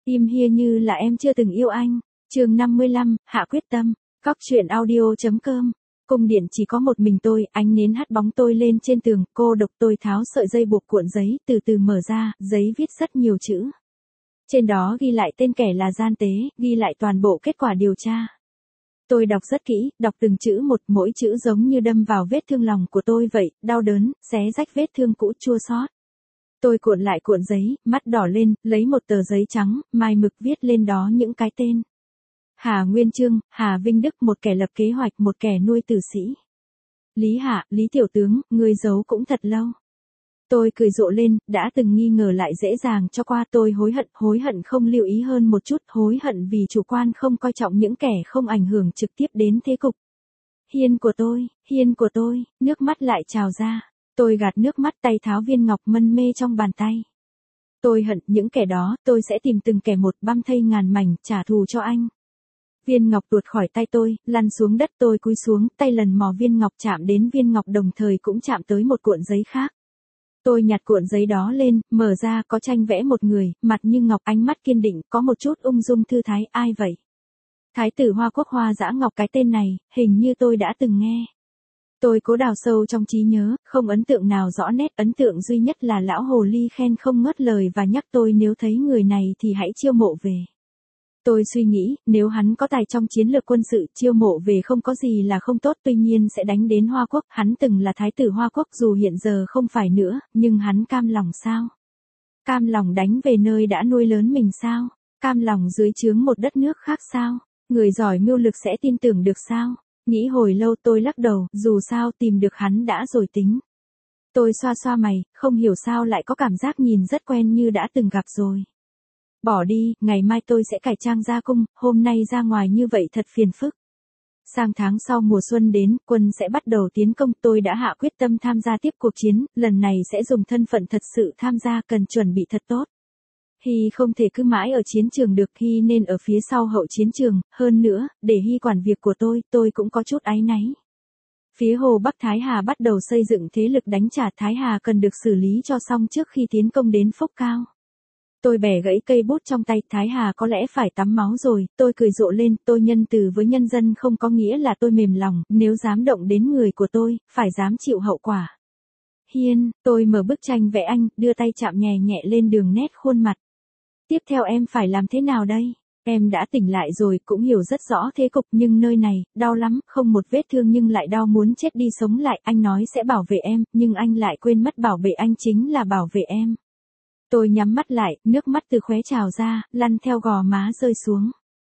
Im hia như là em chưa từng yêu anh. Chương 55, hạ quyết tâm. Cóc truyện audio.com. Cung điện chỉ có một mình tôi, ánh nến hắt bóng tôi lên trên tường, cô độc tôi tháo sợi dây buộc cuộn giấy, từ từ mở ra, giấy viết rất nhiều chữ. Trên đó ghi lại tên kẻ là gian tế, ghi lại toàn bộ kết quả điều tra. Tôi đọc rất kỹ, đọc từng chữ một, mỗi chữ giống như đâm vào vết thương lòng của tôi vậy, đau đớn, xé rách vết thương cũ chua xót. Tôi cuộn lại cuộn giấy, mắt đỏ lên, lấy một tờ giấy trắng, mai mực viết lên đó những cái tên. Hà Nguyên Chương, Hà Vinh Đức, một kẻ lập kế hoạch, một kẻ nuôi tử sĩ. Lý Hạ, Lý Tiểu Tướng, ngươi giấu cũng thật lâu. Tôi cười rộ lên, đã từng nghi ngờ lại dễ dàng cho qua. Tôi hối hận không lưu ý hơn một chút, hối hận vì chủ quan không coi trọng những kẻ không ảnh hưởng trực tiếp đến thế cục. Hiên của tôi, nước mắt lại trào ra. Tôi gạt nước mắt, tay tháo viên ngọc mân mê trong bàn tay. Tôi hận những kẻ đó, tôi sẽ tìm từng kẻ một, băm thây ngàn mảnh, trả thù cho anh. Viên ngọc tuột khỏi tay tôi, lăn xuống đất. Tôi cúi xuống, tay lần mò viên ngọc, chạm đến viên ngọc đồng thời cũng chạm tới một cuộn giấy khác. Tôi nhặt cuộn giấy đó lên, mở ra, có tranh vẽ một người, mặt như ngọc, ánh mắt kiên định, có một chút ung dung thư thái. Ai vậy? Thái tử Hoa Quốc Hoa Dã Ngọc, cái tên này, hình như tôi đã từng nghe. Tôi cố đào sâu trong trí nhớ, không ấn tượng nào rõ nét, ấn tượng duy nhất là lão hồ ly khen không ngớt lời và nhắc tôi nếu thấy người này thì hãy chiêu mộ về. Tôi suy nghĩ, nếu hắn có tài trong chiến lược quân sự, chiêu mộ về không có gì là không tốt, tuy nhiên sẽ đánh đến Hoa Quốc, hắn từng là thái tử Hoa Quốc dù hiện giờ không phải nữa, nhưng hắn cam lòng sao? Cam lòng đánh về nơi đã nuôi lớn mình sao? Cam lòng dưới trướng một đất nước khác sao? Người giỏi mưu lược sẽ tin tưởng được sao? Nghĩ hồi lâu tôi lắc đầu, dù sao tìm được hắn đã rồi tính. Tôi xoa xoa mày, không hiểu sao lại có cảm giác nhìn rất quen như đã từng gặp rồi. Bỏ đi, ngày mai tôi sẽ cải trang ra cung, hôm nay ra ngoài như vậy thật phiền phức. Sang tháng sau mùa xuân đến, quân sẽ bắt đầu tiến công, tôi đã hạ quyết tâm tham gia tiếp cuộc chiến, lần này sẽ dùng thân phận thật sự tham gia, cần chuẩn bị thật tốt. Hy không thể cứ mãi ở chiến trường được, Hy nên ở phía sau hậu chiến trường, hơn nữa, để Hy quản việc của tôi cũng có chút áy náy. Phía Hồ Bắc Thái Hà bắt đầu xây dựng thế lực đánh trả, Thái Hà cần được xử lý cho xong trước khi tiến công đến Phúc Cao. Tôi bẻ gãy cây bút trong tay, Thái Hà có lẽ phải tắm máu rồi, tôi cười rộ lên, tôi nhân từ với nhân dân không có nghĩa là tôi mềm lòng, nếu dám động đến người của tôi, phải dám chịu hậu quả. Hiên, tôi mở bức tranh vẽ anh, đưa tay chạm nhẹ nhẹ lên đường nét khuôn mặt. Tiếp theo em phải làm thế nào đây? Em đã tỉnh lại rồi, cũng hiểu rất rõ thế cục, nhưng nơi này, đau lắm, không một vết thương nhưng lại đau muốn chết đi sống lại, anh nói sẽ bảo vệ em, nhưng anh lại quên mất bảo vệ anh chính là bảo vệ em. Tôi nhắm mắt lại, nước mắt từ khóe trào ra, lăn theo gò má rơi xuống.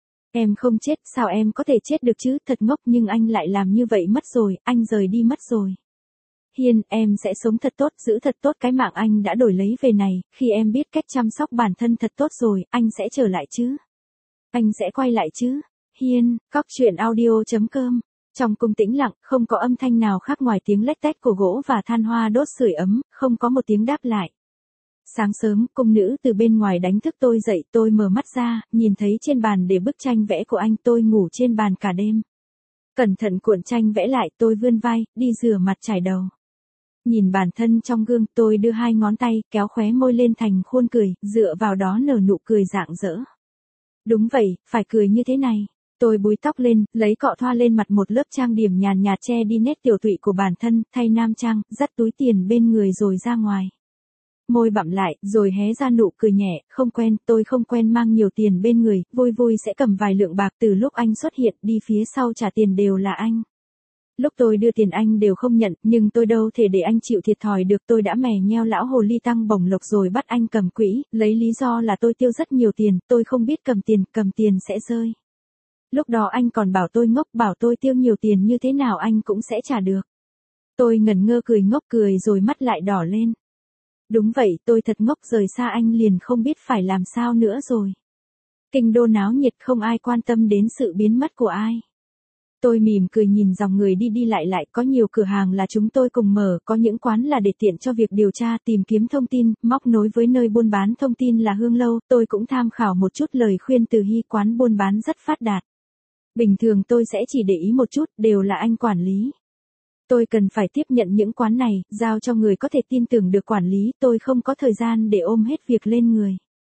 Em không chết, sao em có thể chết được chứ, thật ngốc, nhưng anh lại làm như vậy mất rồi, anh rời đi mất rồi. Hiên, em sẽ sống thật tốt, giữ thật tốt cái mạng anh đã đổi lấy về này, khi em biết cách chăm sóc bản thân thật tốt rồi, anh sẽ trở lại chứ. Anh sẽ quay lại chứ. Hiên, cóc truyện audio.com. Trong cung tĩnh lặng, không có âm thanh nào khác ngoài tiếng lách tách của gỗ và than hoa đốt sưởi ấm, không có một tiếng đáp lại. Sáng sớm, cung nữ từ bên ngoài đánh thức tôi dậy, tôi mở mắt ra, nhìn thấy trên bàn để bức tranh vẽ của anh, tôi ngủ trên bàn cả đêm. Cẩn thận cuộn tranh vẽ lại, tôi vươn vai, đi rửa mặt chải đầu. Nhìn bản thân trong gương, tôi đưa hai ngón tay, kéo khóe môi lên thành khuôn cười, dựa vào đó nở nụ cười rạng rỡ. Đúng vậy, phải cười như thế này. Tôi búi tóc lên, lấy cọ thoa lên mặt một lớp trang điểm nhàn nhạt che đi nét tiểu tụy của bản thân, thay nam trang, dắt túi tiền bên người rồi ra ngoài. Môi bặm lại, rồi hé ra nụ cười nhẹ, không quen, tôi không quen mang nhiều tiền bên người, vui vui sẽ cầm vài lượng bạc, từ lúc anh xuất hiện, đi phía sau trả tiền đều là anh. Lúc tôi đưa tiền anh đều không nhận, nhưng tôi đâu thể để anh chịu thiệt thòi được, tôi đã mè nheo lão hồ ly tăng bổng lộc rồi bắt anh cầm quỹ, lấy lý do là tôi tiêu rất nhiều tiền, tôi không biết cầm tiền sẽ rơi. Lúc đó anh còn bảo tôi ngốc, bảo tôi tiêu nhiều tiền như thế nào anh cũng sẽ trả được. Tôi ngẩn ngơ cười ngốc cười rồi mắt lại đỏ lên. Đúng vậy, tôi thật ngốc, rời xa anh liền không biết phải làm sao nữa rồi. Kinh đô náo nhiệt, không ai quan tâm đến sự biến mất của ai. Tôi mỉm cười nhìn dòng người đi đi lại, có nhiều cửa hàng là chúng tôi cùng mở, có những quán là để tiện cho việc điều tra, tìm kiếm thông tin, móc nối với nơi buôn bán thông tin là Hương Lâu, tôi cũng tham khảo một chút lời khuyên từ Hy, quán buôn bán rất phát đạt. Bình thường tôi sẽ chỉ để ý một chút, đều là anh quản lý. Tôi cần phải tiếp nhận những quán này, giao cho người có thể tin tưởng được quản lý, tôi không có thời gian để ôm hết việc lên người.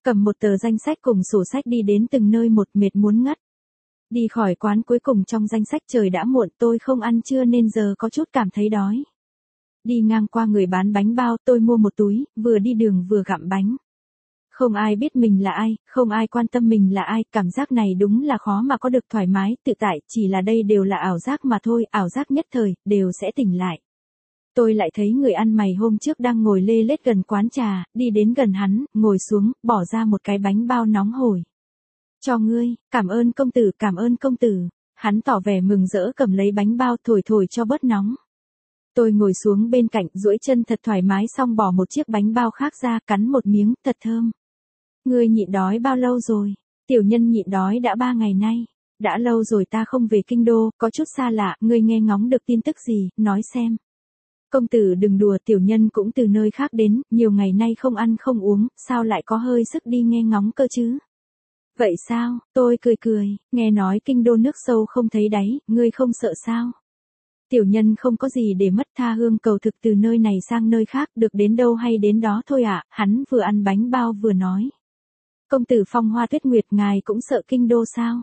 Cầm một tờ danh sách cùng sổ sách đi đến từng nơi một, mệt muốn ngất. Đi khỏi quán cuối cùng trong danh sách trời đã muộn, tôi không ăn trưa nên giờ có chút cảm thấy đói. Đi ngang qua người bán bánh bao, tôi mua một túi, vừa đi đường vừa gặm bánh. Không ai biết mình là ai, không ai quan tâm mình là ai, cảm giác này đúng là khó mà có được thoải mái, tự tại, chỉ là đây đều là ảo giác mà thôi, ảo giác nhất thời, đều sẽ tỉnh lại. Tôi lại thấy người ăn mày hôm trước đang ngồi lê lết gần quán trà, đi đến gần hắn, ngồi xuống, bỏ ra một cái bánh bao nóng hổi. Cho ngươi, cảm ơn công tử, cảm ơn công tử. Hắn tỏ vẻ mừng rỡ cầm lấy bánh bao thổi thổi cho bớt nóng. Tôi ngồi xuống bên cạnh, duỗi chân thật thoải mái xong bỏ một chiếc bánh bao khác ra, cắn một miếng, thật thơm. Ngươi nhịn đói bao lâu rồi? Tiểu nhân nhịn đói đã 3 ngày nay. Đã lâu rồi ta không về kinh đô, có chút xa lạ, ngươi nghe ngóng được tin tức gì, nói xem. Công tử đừng đùa, tiểu nhân cũng từ nơi khác đến, nhiều ngày nay không ăn không uống, sao lại có hơi sức đi nghe ngóng cơ chứ? Vậy sao, tôi cười cười, nghe nói kinh đô nước sâu không thấy đáy, ngươi không sợ sao? Tiểu nhân không có gì để mất, tha hương cầu thực từ nơi này sang nơi khác, được đến đâu hay đến đó thôi ạ. Hắn vừa ăn bánh bao vừa nói. Công tử Phong Hoa Tuyết Nguyệt, ngài cũng sợ kinh đô sao?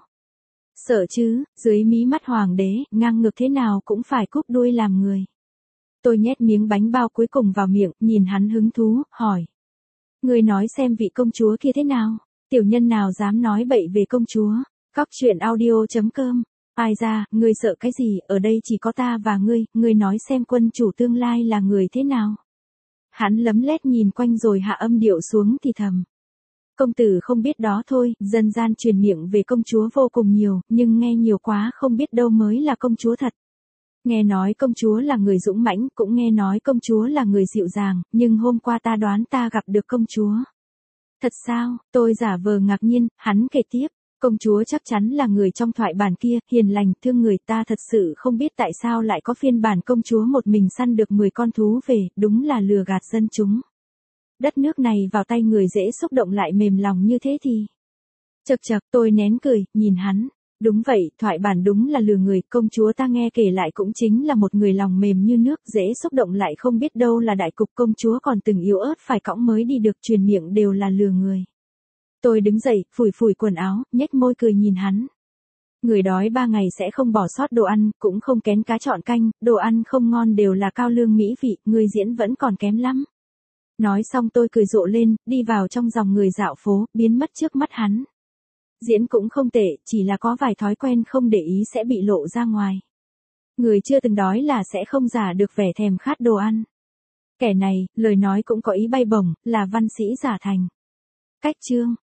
Sợ chứ, dưới mí mắt hoàng đế, ngang ngược thế nào cũng phải cúp đuôi làm người. Tôi nhét miếng bánh bao cuối cùng vào miệng, nhìn hắn hứng thú, hỏi. Ngươi nói xem vị công chúa kia thế nào? Tiểu nhân nào dám nói bậy về công chúa? Cóc truyện audio.com. Ai ra, ngươi sợ cái gì, ở đây chỉ có ta và ngươi nói xem quân chủ tương lai là người thế nào? Hắn lấm lét nhìn quanh rồi hạ âm điệu xuống thì thầm. Công tử không biết đó thôi, dân gian truyền miệng về công chúa vô cùng nhiều, nhưng nghe nhiều quá không biết đâu mới là công chúa thật. Nghe nói công chúa là người dũng mãnh, cũng nghe nói công chúa là người dịu dàng, nhưng hôm qua ta đoán ta gặp được công chúa. Thật sao? Tôi giả vờ ngạc nhiên, hắn kể tiếp. Công chúa chắc chắn là người trong thoại bản kia, hiền lành, thương người, ta thật sự không biết tại sao lại có phiên bản công chúa một mình săn được 10 con thú về, đúng là lừa gạt dân chúng. Đất nước này vào tay người dễ xúc động lại mềm lòng như thế thì. Chậc chậc, tôi nén cười, nhìn hắn. Đúng vậy, thoại bản đúng là lừa người, công chúa ta nghe kể lại cũng chính là một người lòng mềm như nước, dễ xúc động lại không biết đâu là đại cục, công chúa còn từng yếu ớt phải cõng mới đi được, truyền miệng đều là lừa người. Tôi đứng dậy, phủi phủi quần áo, nhếch môi cười nhìn hắn. Người đói 3 ngày sẽ không bỏ sót đồ ăn, cũng không kén cá chọn canh, đồ ăn không ngon đều là cao lương mỹ vị, người diễn vẫn còn kém lắm. Nói xong tôi cười rộ lên, đi vào trong dòng người dạo phố, biến mất trước mắt hắn. Diễn cũng không tệ, chỉ là có vài thói quen không để ý sẽ bị lộ ra ngoài. Người chưa từng đói là sẽ không giả được vẻ thèm khát đồ ăn. Kẻ này, lời nói cũng có ý bay bổng, là văn sĩ giả thành. Cách chương.